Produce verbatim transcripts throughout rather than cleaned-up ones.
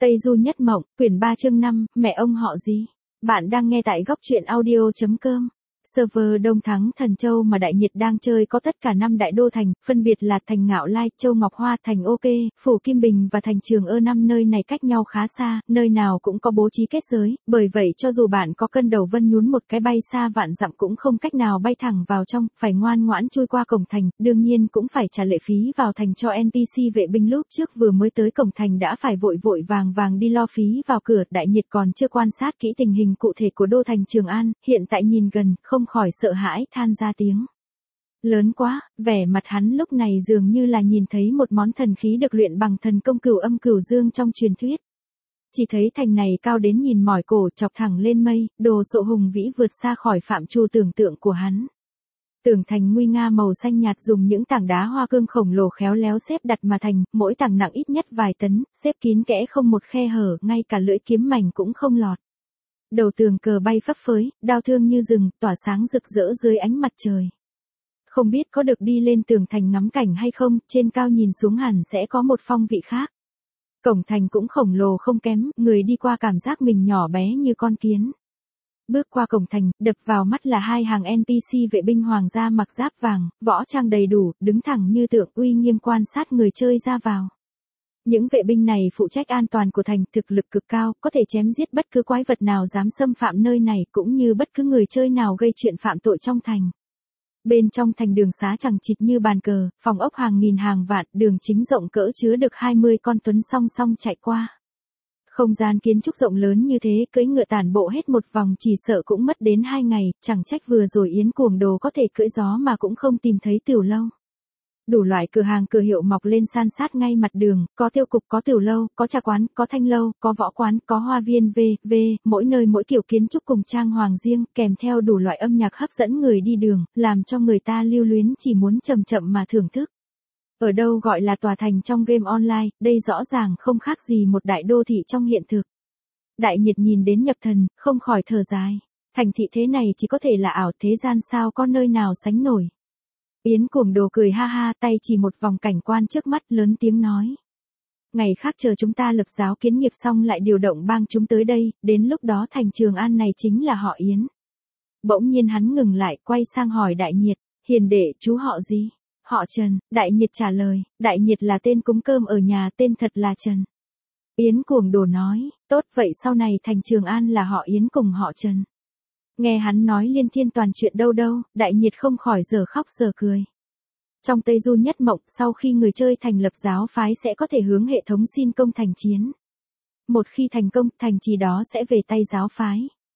Tây Du Nhất Mộng, quyển ba chương năm, mẹ ông họ gì? Bạn đang nghe tại góc truyện audio.com. Server Đông Thắng Thần Châu mà Đại Nhiệt đang chơi có tất cả năm đại đô thành, phân biệt là thành Ngạo Lai, Châu Ngọc Hoa, thành OK, Phủ Kim Bình và thành Trường Ơ. Năm nơi này cách nhau khá xa, nơi nào cũng có bố trí kết giới, bởi vậy cho dù bạn có cân đầu vân nhún một cái bay xa vạn dặm cũng không cách nào bay thẳng vào trong, phải ngoan ngoãn chui qua cổng thành, đương nhiên cũng phải trả lệ phí vào thành cho en pê xê vệ binh. Lúc trước vừa mới tới cổng thành đã phải vội vội vàng vàng đi lo phí vào cửa. Đại Nhiệt còn chưa quan sát kỹ tình hình cụ thể của đô thành Trường An, hiện tại nhìn gần, không khỏi sợ hãi than ra tiếng. Lớn quá, vẻ mặt hắn lúc này dường như là nhìn thấy một món thần khí được luyện bằng thần công Cửu Âm Cửu Dương trong truyền thuyết. Chỉ thấy thành này cao đến nhìn mỏi cổ, chọc thẳng lên mây, đồ sộ hùng vĩ vượt xa khỏi phạm trù tưởng tượng của hắn. Tường thành nguy nga màu xanh nhạt dùng những tảng đá hoa cương khổng lồ khéo léo xếp đặt mà thành, mỗi tảng nặng ít nhất vài tấn, xếp kín kẽ không một khe hở, ngay cả lưỡi kiếm mảnh cũng không lọt. Đầu tường cờ bay phấp phới, đao thương như rừng, tỏa sáng rực rỡ dưới ánh mặt trời. Không biết có được đi lên tường thành ngắm cảnh hay không, trên cao nhìn xuống hẳn sẽ có một phong vị khác. Cổng thành cũng khổng lồ không kém, người đi qua cảm giác mình nhỏ bé như con kiến. Bước qua cổng thành, đập vào mắt là hai hàng en pê xê vệ binh hoàng gia mặc giáp vàng, võ trang đầy đủ, đứng thẳng như tượng, uy nghiêm quan sát người chơi ra vào. Những vệ binh này phụ trách an toàn của thành, thực lực cực cao, có thể chém giết bất cứ quái vật nào dám xâm phạm nơi này, cũng như bất cứ người chơi nào gây chuyện phạm tội trong thành. Bên trong thành đường xá chằng chịt như bàn cờ, phòng ốc hàng nghìn hàng vạn, đường chính rộng cỡ chứa được hai mươi con tuấn song song chạy qua. Không gian kiến trúc rộng lớn như thế, cưỡi ngựa tản bộ hết một vòng chỉ sợ cũng mất đến hai ngày, chẳng trách vừa rồi Yến Cuồng Đồ có thể cưỡi gió mà cũng không tìm thấy tiểu lâu. Đủ loại cửa hàng cửa hiệu mọc lên san sát ngay mặt đường, có tiêu cục, có tiểu lâu, có trà quán, có thanh lâu, có võ quán, có hoa viên v v mỗi nơi mỗi kiểu kiến trúc cùng trang hoàng riêng, kèm theo đủ loại âm nhạc hấp dẫn người đi đường, làm cho người ta lưu luyến chỉ muốn chậm chậm mà thưởng thức. Ở đâu gọi là tòa thành trong game online, đây rõ ràng không khác gì một đại đô thị trong hiện thực. Đại Nhiệt nhìn đến nhập thần, không khỏi thở dài. Thành thị thế này chỉ có thể là ảo, thế gian sao có nơi nào sánh nổi. Yến Cuồng Đồ cười ha ha, tay chỉ một vòng cảnh quan trước mắt, lớn tiếng nói. Ngày khác chờ chúng ta lập giáo kiến nghiệp xong lại điều động bang chúng tới đây, đến lúc đó thành Trường An này chính là họ Yến. Bỗng nhiên hắn ngừng lại, quay sang hỏi Đại Nhiệt, hiền đệ, chú họ gì? Họ Trần. Đại Nhiệt trả lời, Đại Nhiệt là tên cúng cơm ở nhà, tên thật là Trần. Yến Cuồng Đồ nói, tốt vậy sau này thành Trường An là họ Yến cùng họ Trần. Nghe hắn nói liên thiên toàn chuyện đâu đâu, Đại Nhiệt không khỏi giờ khóc giờ cười. Trong Tây Du Nhất Mộng, sau khi người chơi thành lập giáo phái sẽ có thể hướng hệ thống xin công thành chiến. Một khi thành công, thành trì đó sẽ về tay giáo phái.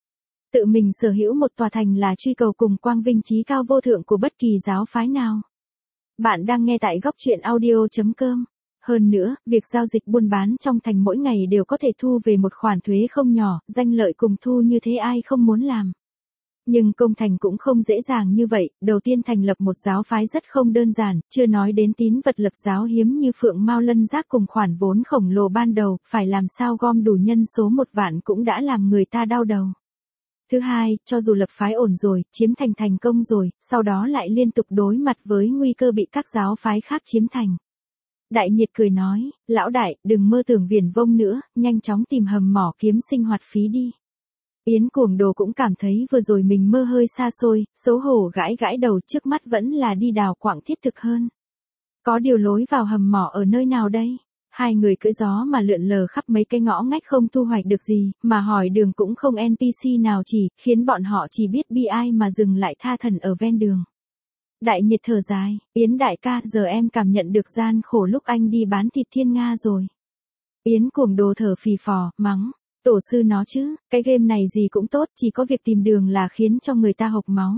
Tự mình sở hữu một tòa thành là truy cầu cùng quang vinh chí cao vô thượng của bất kỳ giáo phái nào. Bạn đang nghe tại góc truyện audio.com. Hơn nữa, việc giao dịch buôn bán trong thành mỗi ngày đều có thể thu về một khoản thuế không nhỏ, danh lợi cùng thu như thế ai không muốn làm. Nhưng công thành cũng không dễ dàng như vậy, đầu tiên thành lập một giáo phái rất không đơn giản, chưa nói đến tín vật lập giáo hiếm như Phượng Mao Lân Giác cùng khoản vốn khổng lồ ban đầu, phải làm sao gom đủ nhân số một vạn cũng đã làm người ta đau đầu. Thứ hai, cho dù lập phái ổn rồi, chiếm thành thành công rồi, sau đó lại liên tục đối mặt với nguy cơ bị các giáo phái khác chiếm thành. Đại Nhiệt cười nói, lão đại, đừng mơ tưởng viển vông nữa, nhanh chóng tìm hầm mỏ kiếm sinh hoạt phí đi. Yến Cuồng Đồ cũng cảm thấy vừa rồi mình mơ hơi xa xôi, xấu hổ gãi gãi đầu, trước mắt vẫn là đi đào quặng thiết thực hơn. Có điều lối vào hầm mỏ ở nơi nào đây? Hai người cưỡi gió mà lượn lờ khắp mấy cái ngõ ngách không thu hoạch được gì, mà hỏi đường cũng không en pê xê nào chỉ, khiến bọn họ chỉ biết bi ai mà dừng lại tha thẩn ở ven đường. Đại Nhiệt thở dài, Yến đại ca, giờ em cảm nhận được gian khổ lúc anh đi bán thịt thiên nga rồi. Yến Cuồng Đồ thở phì phò, mắng. Tổ sư nó chứ, cái game này gì cũng tốt, chỉ có việc tìm đường là khiến cho người ta hộc máu.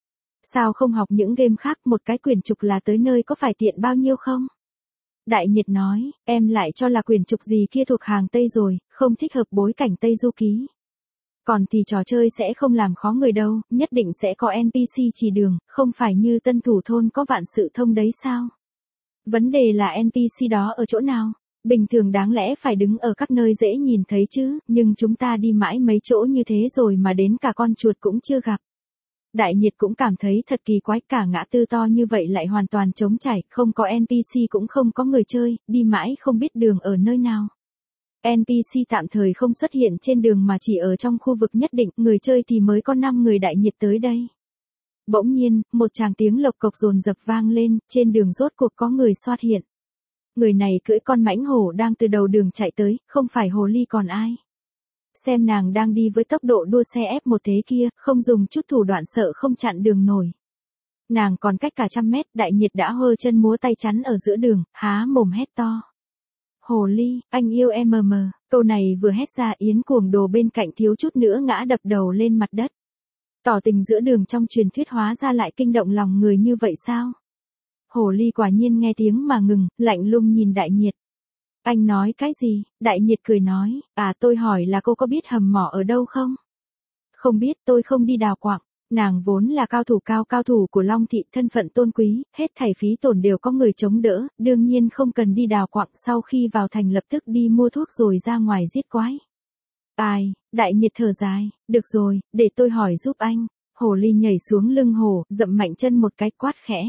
Sao không học những game khác, một cái quyển trục là tới nơi có phải tiện bao nhiêu không? Đại Nhiệt nói, em lại cho là quyển trục gì kia thuộc hàng Tây rồi, không thích hợp bối cảnh Tây Du Ký. Còn thì trò chơi sẽ không làm khó người đâu, nhất định sẽ có en pê xê chỉ đường, không phải như Tân Thủ Thôn có vạn sự thông đấy sao? Vấn đề là en pê xê đó ở chỗ nào? Bình thường đáng lẽ phải đứng ở các nơi dễ nhìn thấy chứ, nhưng chúng ta đi mãi mấy chỗ như thế rồi mà đến cả con chuột cũng chưa gặp. Đại Nhiệt cũng cảm thấy thật kỳ quái, cả ngã tư to như vậy lại hoàn toàn trống trải, không có en pê xê cũng không có người chơi, đi mãi không biết đường ở nơi nào. en pê xê tạm thời không xuất hiện trên đường mà chỉ ở trong khu vực nhất định, người chơi thì mới có năm người đại nhiệt tới đây. Bỗng nhiên, một tràng tiếng lộc cộc dồn dập vang lên, trên đường rốt cuộc có người xuất hiện. Người này cưỡi con mãnh hổ đang từ đầu đường chạy tới, không phải hồ ly còn ai. Xem nàng đang đi với tốc độ đua xe ép một thế kia, không dùng chút thủ đoạn sợ không chặn đường nổi. Nàng còn cách cả trăm mét, đại nhiệt đã hơ chân múa tay chắn ở giữa đường, há mồm hét to. Hồ ly, anh yêu em mờ mờ, câu này vừa hét ra Yến Cuồng Đồ bên cạnh thiếu chút nữa ngã đập đầu lên mặt đất. Tỏ tình giữa đường trong truyền thuyết hóa ra lại kinh động lòng người như vậy sao? Hồ ly quả nhiên nghe tiếng mà ngừng, lạnh lùng nhìn đại nhiệt. Anh nói cái gì? Đại nhiệt cười nói, à tôi hỏi là cô có biết hầm mỏ ở đâu không? Không biết, tôi không đi đào quặng. Nàng vốn là cao thủ cao cao thủ của Long Thị, thân phận tôn quý, hết thảy phí tổn đều có người chống đỡ, đương nhiên không cần đi đào quặng, sau khi vào thành lập tức đi mua thuốc rồi ra ngoài giết quái. Ai, đại nhiệt thở dài, được rồi, để tôi hỏi giúp anh. Hồ ly nhảy xuống lưng hổ, dậm mạnh chân một cái quát khẽ.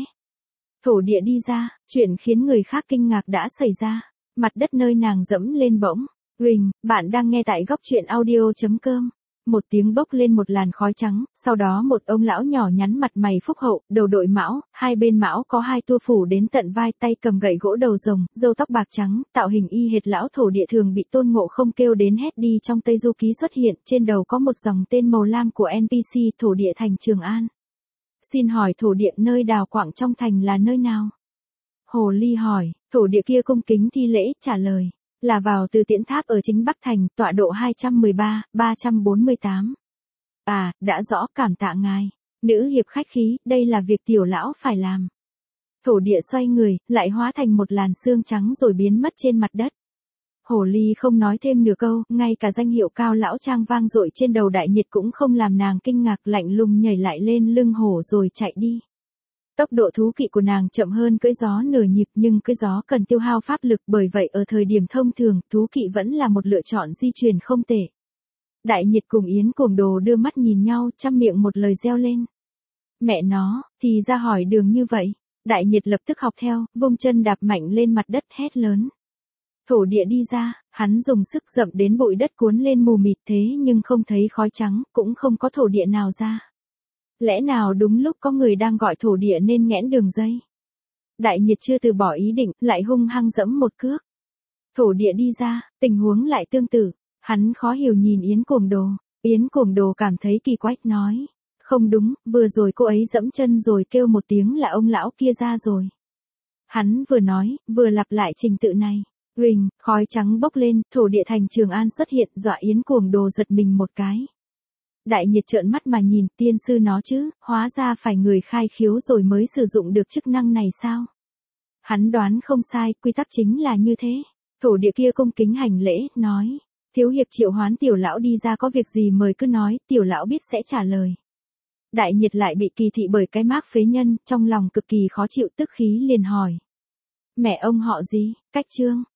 Thổ địa đi ra, chuyện khiến người khác kinh ngạc đã xảy ra, mặt đất nơi nàng dẫm lên bỗng. Rình, bạn đang nghe tại góc truyện audio chấm com. Một tiếng bốc lên một làn khói trắng, sau đó một ông lão nhỏ nhắn mặt mày phúc hậu, đầu đội mão, hai bên mão có hai tua phủ đến tận vai, tay cầm gậy gỗ đầu rồng, râu tóc bạc trắng, tạo hình y hệt lão thổ địa thường bị Tôn Ngộ Không kêu đến hét đi trong Tây Du Ký xuất hiện, trên đầu có một dòng tên màu lam của en pê xê, thổ địa thành Trường An. Xin hỏi thổ địa nơi đào quặng trong thành là nơi nào? Hồ ly hỏi, thổ địa kia cung kính thi lễ, trả lời. Là vào từ Tiễn Tháp ở chính Bắc Thành, tọa độ hai trăm mười ba, ba trăm bốn mươi tám. À, đã rõ, cảm tạ ngài. Nữ hiệp khách khí, đây là việc tiểu lão phải làm. Thổ địa xoay người, lại hóa thành một làn xương trắng rồi biến mất trên mặt đất. Hồ ly không nói thêm nửa câu, ngay cả danh hiệu cao lão trang vang dội trên đầu đại nhiệt cũng không làm nàng kinh ngạc, lạnh lùng nhảy lại lên lưng hổ rồi chạy đi. Tốc độ thú kỵ của nàng chậm hơn cưỡi gió nửa nhịp, nhưng cưỡi gió cần tiêu hao pháp lực, bởi vậy ở thời điểm thông thường, thú kỵ vẫn là một lựa chọn di truyền không tệ. Đại nhiệt cùng Yến Cuồng Đồ đưa mắt nhìn nhau, trăm miệng một lời reo lên. Mẹ nó, thì ra hỏi đường như vậy. Đại nhiệt lập tức học theo, vung chân đạp mạnh lên mặt đất hét lớn. Thổ địa đi ra, hắn dùng sức dậm đến bụi đất cuốn lên mù mịt, thế nhưng không thấy khói trắng, cũng không có thổ địa nào ra. Lẽ nào đúng lúc có người đang gọi thổ địa nên nghẽn đường dây? Đại nhiệt chưa từ bỏ ý định, lại hung hăng dẫm một cước. Thổ địa đi ra, tình huống lại tương tự. Hắn khó hiểu nhìn Yến Cuồng Đồ. Yến Cuồng Đồ cảm thấy kỳ quái, nói. Không đúng, vừa rồi cô ấy dẫm chân rồi kêu một tiếng là ông lão kia ra rồi. Hắn vừa nói, vừa lặp lại trình tự này. Rình, khói trắng bốc lên, thổ địa thành Trường An xuất hiện, dọa Yến Cuồng Đồ giật mình một cái. Đại nhiệt trợn mắt mà nhìn, tiên sư nó chứ, hóa ra phải người khai khiếu rồi mới sử dụng được chức năng này sao? Hắn đoán không sai, quy tắc chính là như thế. Thổ địa kia cung kính hành lễ, nói. Thiếu hiệp triệu hoán tiểu lão đi ra, có việc gì mời cứ nói, tiểu lão biết sẽ trả lời. Đại nhiệt lại bị kỳ thị bởi cái mác phế nhân, trong lòng cực kỳ khó chịu, tức khí liền hỏi. Mẹ ông họ gì? Cách Trương.